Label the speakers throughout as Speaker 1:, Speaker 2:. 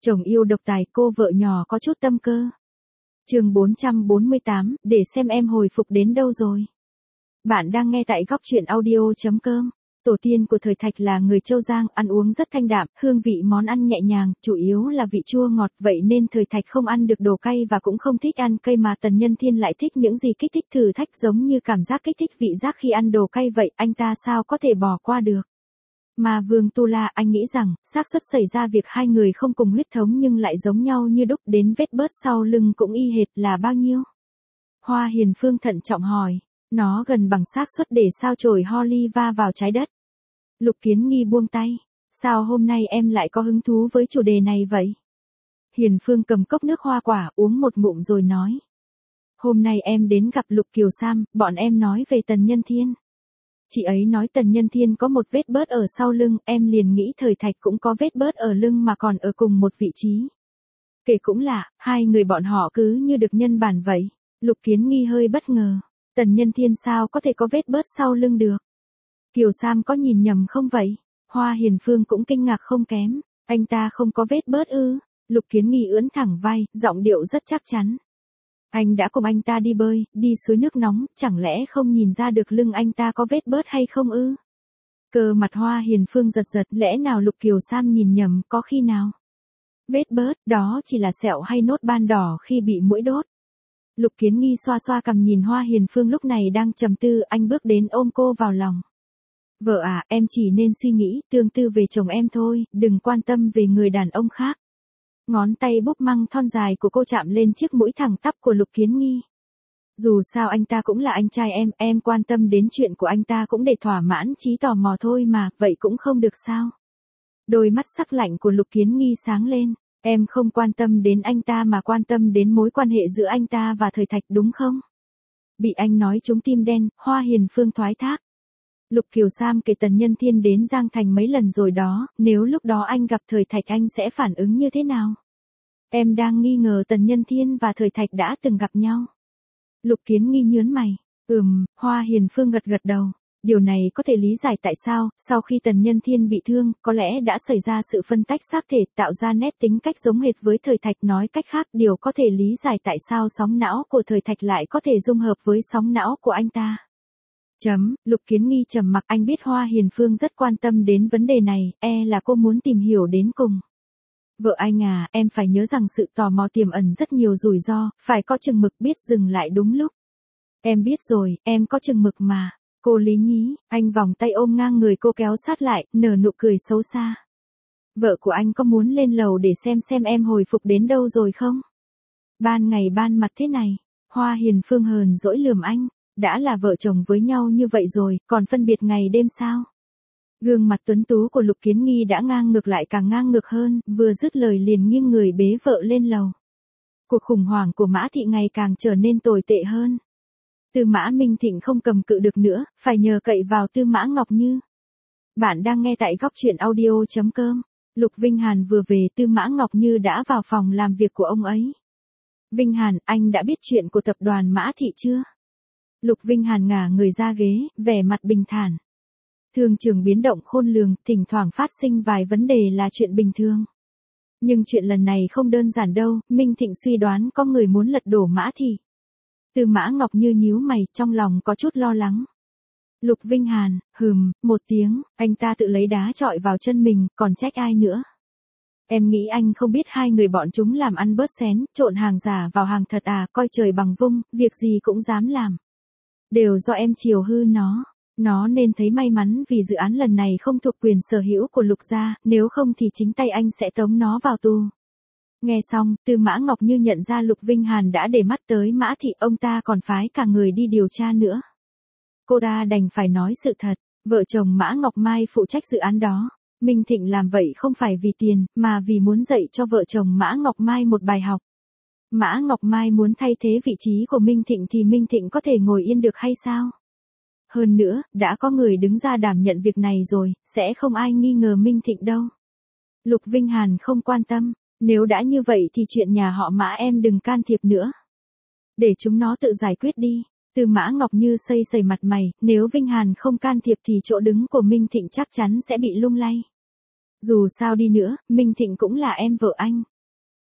Speaker 1: Chồng yêu độc tài, cô vợ nhỏ có chút tâm cơ. Chương 448, để xem em hồi phục đến đâu rồi. Bạn đang nghe tại góc truyện audio.com. Tổ tiên của thời Thạch là người Châu Giang, ăn uống rất thanh đạm, hương vị món ăn nhẹ nhàng, chủ yếu là vị chua ngọt, vậy nên thời Thạch không ăn được đồ cay và cũng không thích ăn cay, mà Tần Nhân Thiên lại thích những gì kích thích thử thách, giống như cảm giác kích thích vị giác khi ăn đồ cay vậy, anh ta sao có thể bỏ qua được. Mà Vương Tu La, anh nghĩ rằng, xác suất xảy ra việc hai người không cùng huyết thống nhưng lại giống nhau như đúc, đến vết bớt sau lưng cũng y hệt là bao nhiêu? Hoa Hiền Phương thận trọng hỏi. Nó gần bằng xác suất để sao chổi Holly va vào trái đất. Lục Kiến Nghi buông tay. Sao hôm nay em lại có hứng thú với chủ đề này vậy? Hiền Phương cầm cốc nước hoa quả uống một ngụm rồi nói. Hôm nay em đến gặp Lục Kiều Sam, bọn em nói về Tần Nhân Thiên. Chị ấy nói Tần Nhân Thiên có một vết bớt ở sau lưng, em liền nghĩ thời Thạch cũng có vết bớt ở lưng mà còn ở cùng một vị trí. Kể cũng lạ, hai người bọn họ cứ như được nhân bản vậy. Lục Kiến Nghi hơi bất ngờ. Tần Nhân Thiên sao có thể có vết bớt sau lưng được? Kiều Sam có nhìn nhầm không vậy? Hoa Hiền Phương cũng kinh ngạc không kém. Anh ta không có vết bớt ư? Lục Kiến Nghi ưỡn thẳng vai, giọng điệu rất chắc chắn. Anh đã cùng anh ta đi bơi, đi suối nước nóng, chẳng lẽ không nhìn ra được lưng anh ta có vết bớt hay không ư? Cơ mặt Hoa Hiền Phương giật giật, lẽ nào Lục Kiều Sam nhìn nhầm, có khi nào? Vết bớt, đó chỉ là sẹo hay nốt ban đỏ khi bị muỗi đốt. Lục Kiến Nghi xoa xoa cằm nhìn Hoa Hiền Phương lúc này đang trầm tư, anh bước đến ôm cô vào lòng. Vợ à, em chỉ nên suy nghĩ, tương tư về chồng em thôi, đừng quan tâm về người đàn ông khác. Ngón tay búp măng thon dài của cô chạm lên chiếc mũi thẳng tắp của Lục Kiến Nghi. Dù sao anh ta cũng là anh trai em quan tâm đến chuyện của anh ta cũng để thỏa mãn trí tò mò thôi mà, vậy cũng không được sao? Đôi mắt sắc lạnh của Lục Kiến Nghi sáng lên. Em không quan tâm đến anh ta mà quan tâm đến mối quan hệ giữa anh ta và thời Thạch đúng không? Bị anh nói trúng tim đen, Hoa Hiền Phương thoái thác. Lục Kiều Sam kể Tần Nhân Thiên đến Giang Thành mấy lần rồi đó, nếu lúc đó anh gặp thời Thạch anh sẽ phản ứng như thế nào? Em đang nghi ngờ Tần Nhân Thiên và thời Thạch đã từng gặp nhau. Lục Kiến Nghi nhớn mày. Hoa Hiền Phương gật gật đầu. Điều này có thể lý giải tại sao, sau khi Tần Nhân Thiên bị thương, có lẽ đã xảy ra sự phân tách xác thể, tạo ra nét tính cách giống hệt với thời Thạch, nói cách khác, điều có thể lý giải tại sao sóng não của thời Thạch lại có thể dung hợp với sóng não của anh ta. Lục Kiến Nghi trầm mặc, anh biết Hoa Hiền Phương rất quan tâm đến vấn đề này, là cô muốn tìm hiểu đến cùng. Vợ anh à, em phải nhớ rằng sự tò mò tiềm ẩn rất nhiều rủi ro, phải có chừng mực, biết dừng lại đúng lúc. Em biết rồi, em có chừng mực mà. Cô Lý Nhí, anh vòng tay ôm ngang người cô kéo sát lại, nở nụ cười xấu xa. Vợ của anh có muốn lên lầu để xem em hồi phục đến đâu rồi không? Ban ngày ban mặt thế này, Hoa Hiền Phương hờn dỗi lườm anh, đã là vợ chồng với nhau như vậy rồi, còn phân biệt ngày đêm sao? Gương mặt tuấn tú của Lục Kiến Nghi đã ngang ngược lại càng ngang ngược hơn, vừa dứt lời liền nghiêng người bế vợ lên lầu. Cuộc khủng hoảng của Mã Thị ngày càng trở nên tồi tệ hơn. Tư Mã Minh Thịnh không cầm cự được nữa, phải nhờ cậy vào Tư Mã Ngọc Như. Bạn đang nghe tại góc truyện audio.com. Lục Vinh Hàn vừa về, Tư Mã Ngọc Như đã vào phòng làm việc của ông ấy. Vinh Hàn, anh đã biết chuyện của tập đoàn Mã Thị chưa? Lục Vinh Hàn ngả người ra ghế, vẻ mặt bình thản. Thương trường biến động khôn lường, thỉnh thoảng phát sinh vài vấn đề là chuyện bình thường. Nhưng chuyện lần này không đơn giản đâu, Minh Thịnh suy đoán có người muốn lật đổ Mã Thị. Tư Mã Ngọc Như nhíu mày, trong lòng có chút lo lắng. Lục Vinh Hàn, một tiếng, anh ta tự lấy đá chọi vào chân mình, còn trách ai nữa. Em nghĩ anh không biết hai người bọn chúng làm ăn bớt xén, trộn hàng giả vào hàng thật à, coi trời bằng vung, việc gì cũng dám làm. Đều do em chiều hư nó nên thấy may mắn vì dự án lần này không thuộc quyền sở hữu của Lục gia, nếu không thì chính tay anh sẽ tống nó vào tù. Nghe xong, Tư Mã Ngọc Như nhận ra Lục Vinh Hàn đã để mắt tới Mã Thị, ông ta còn phái cả người đi điều tra nữa. Cô ta đành phải nói sự thật, vợ chồng Mã Ngọc Mai phụ trách dự án đó. Minh Thịnh làm vậy không phải vì tiền, mà vì muốn dạy cho vợ chồng Mã Ngọc Mai một bài học. Mã Ngọc Mai muốn thay thế vị trí của Minh Thịnh thì Minh Thịnh có thể ngồi yên được hay sao? Hơn nữa, đã có người đứng ra đảm nhận việc này rồi, sẽ không ai nghi ngờ Minh Thịnh đâu. Lục Vinh Hàn không quan tâm. Nếu đã như vậy thì chuyện nhà họ Mã em đừng can thiệp nữa. Để chúng nó tự giải quyết đi. Tư Mã Ngọc Như xây mặt mày, nếu Vinh Hàn không can thiệp thì chỗ đứng của Minh Thịnh chắc chắn sẽ bị lung lay. Dù sao đi nữa, Minh Thịnh cũng là em vợ anh.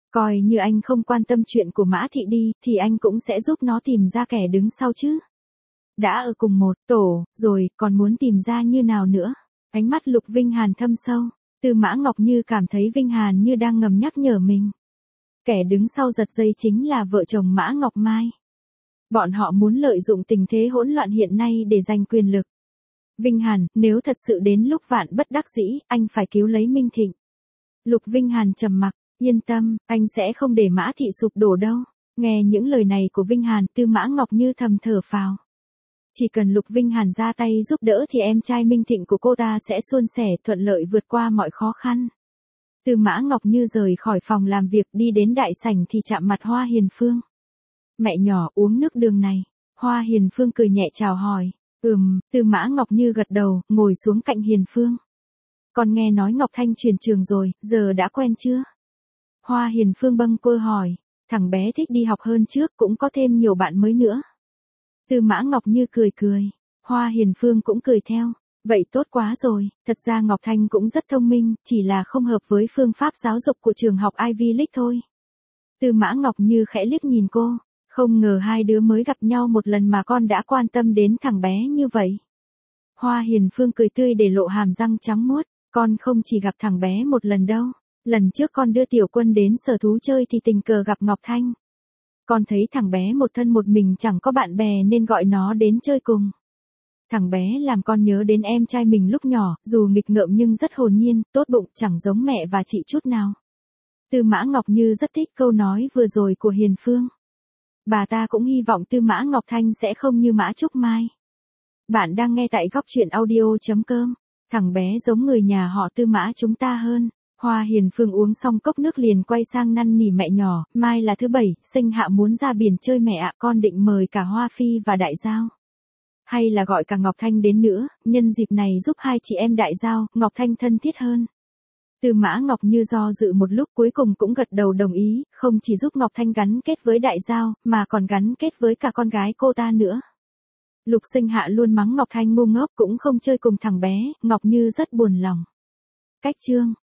Speaker 1: Coi như anh không quan tâm chuyện của Mã Thị đi, thì anh cũng sẽ giúp nó tìm ra kẻ đứng sau chứ. Đã ở cùng một tổ, rồi, còn muốn tìm ra như nào nữa? Ánh mắt Lục Vinh Hàn thâm sâu. Tư Mã Ngọc Như cảm thấy Vinh Hàn như đang ngầm nhắc nhở mình. Kẻ đứng sau giật dây chính là vợ chồng Mã Ngọc Mai. Bọn họ muốn lợi dụng tình thế hỗn loạn hiện nay để giành quyền lực. Vinh Hàn, nếu thật sự đến lúc vạn bất đắc dĩ, anh phải cứu lấy Minh Thịnh. Lục Vinh Hàn trầm mặc, yên tâm, anh sẽ không để Mã Thị sụp đổ đâu. Nghe những lời này của Vinh Hàn, Tư Mã Ngọc Như thầm thở phào. Chỉ cần Lục Vinh Hàn ra tay giúp đỡ thì em trai Minh Thịnh của cô ta sẽ suôn sẻ thuận lợi vượt qua mọi khó khăn. Tư Mã Ngọc Như rời khỏi phòng làm việc đi đến đại sảnh thì chạm mặt Hoa Hiền Phương. Mẹ nhỏ uống nước đường này. Hoa Hiền Phương cười nhẹ chào hỏi. Tư Mã Ngọc Như gật đầu, ngồi xuống cạnh Hiền Phương. Con nghe nói Ngọc Thanh chuyển trường rồi, giờ đã quen chưa? Hoa Hiền Phương bâng quơ hỏi. Thằng bé thích đi học hơn trước, cũng có thêm nhiều bạn mới nữa. Tư Mã Ngọc Như cười cười. Hoa Hiền Phương cũng cười theo. Vậy tốt quá rồi, thật ra Ngọc Thanh cũng rất thông minh, chỉ là không hợp với phương pháp giáo dục của trường học Ivy League thôi. Tư Mã Ngọc Như khẽ liếc nhìn cô. Không ngờ hai đứa mới gặp nhau một lần mà con đã quan tâm đến thằng bé như vậy. Hoa Hiền Phương cười tươi để lộ hàm răng trắng muốt. Con không chỉ gặp thằng bé một lần đâu. Lần trước con đưa Tiểu Quân đến sở thú chơi thì tình cờ gặp Ngọc Thanh. Con thấy thằng bé một thân một mình chẳng có bạn bè nên gọi nó đến chơi cùng. Thằng bé làm con nhớ đến em trai mình lúc nhỏ, dù nghịch ngợm nhưng rất hồn nhiên, tốt bụng, chẳng giống mẹ và chị chút nào. Tư Mã Ngọc Như rất thích câu nói vừa rồi của Hiền Phương. Bà ta cũng hy vọng Tư Mã Ngọc Thanh sẽ không như Mã Trúc Mai. Bạn đang nghe tại góc truyện audio.com. Thằng bé giống người nhà họ Tư Mã chúng ta hơn. Hoa Hiền Phương uống xong cốc nước liền quay sang năn nỉ mẹ nhỏ, mai là thứ 7, Sinh Hạ muốn ra biển chơi mẹ ạ, con định mời cả Hoa Phi và Đại Giao. Hay là gọi cả Ngọc Thanh đến nữa, nhân dịp này giúp hai chị em Đại Giao, Ngọc Thanh thân thiết hơn. Tư Mã Ngọc Như do dự một lúc cuối cùng cũng gật đầu đồng ý, không chỉ giúp Ngọc Thanh gắn kết với Đại Giao, mà còn gắn kết với cả con gái cô ta nữa. Lục Sinh Hạ luôn mắng Ngọc Thanh ngu ngốc cũng không chơi cùng thằng bé, Ngọc Như rất buồn lòng. Cách chương